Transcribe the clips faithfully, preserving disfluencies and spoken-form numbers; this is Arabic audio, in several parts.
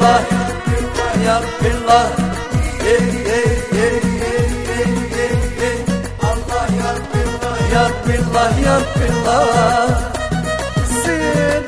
الله يا ربي الله الله يا ربي الله يا ربي الله يا ربي الله زين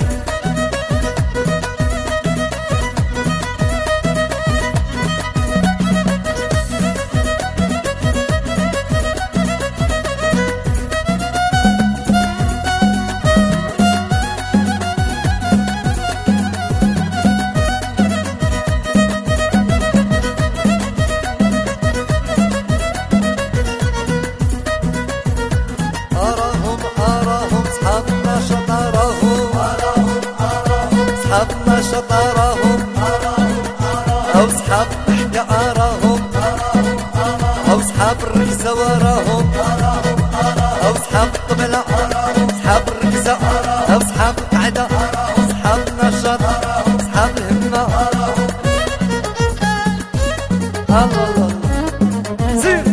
صحابنا شطارهم أو صحاب ضحكة أراهم أو صحاب الركزة وراهم أو صحاب الطبلة صحاب الركزة أو صحاب القعدة صحاب النشاط صحاب الهمة الله الله زين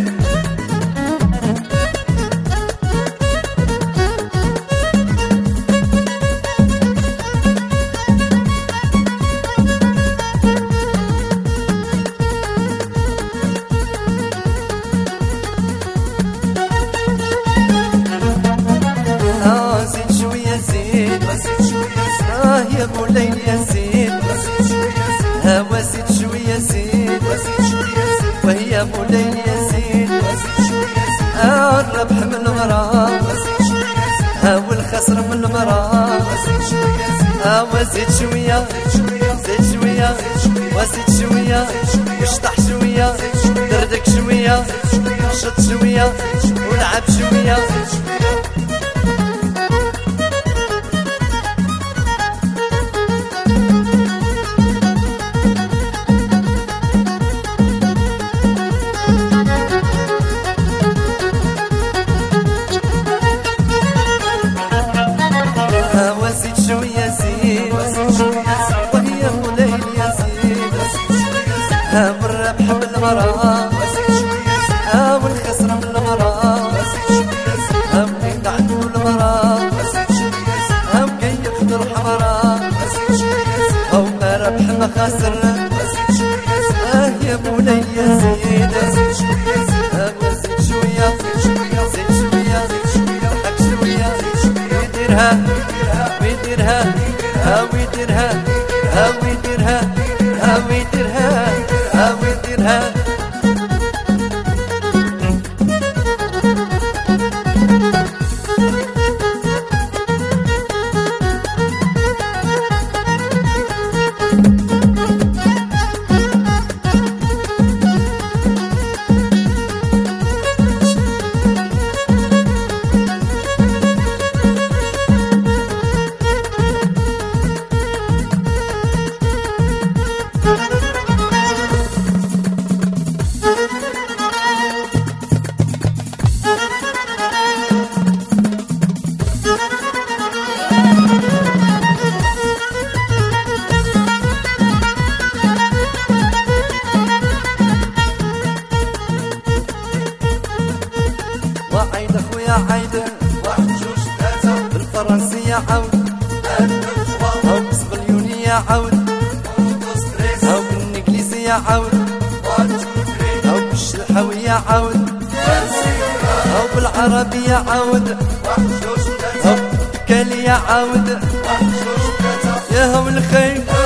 يا مولاي يا زين هوا زيد شوية زين وهي مولاي يا زين الربح من المرام هوا الخسر من المرام هوا زيد شوية زيد شوية وزيد شوية واشطح شوية دردك شوية شط شوية ولعب شوية زيد شوية زين وهي مولاي يا زين هاو الربح بالمرام هاو الخسر بالمرام هاو اللي عنده المرام هاو كي يخضر حمرام هاو ما ربح ما خسر اه يا مولاي يا زين هاو زيد شوية زيد شوية ضحك شوية يديرها ويديرها هاوي ديرها هاوي ديرها هاوي ديرها هاوي ديرها وعيد اخويا عيد واحد جوج ثلاثة بالفرنسية عاود أو بالسبليونية عاود أو بالإنجليزية عاود أو بالشلحوية عاود أو بالعربية عاود أو بالكالية عاود يا هو الخير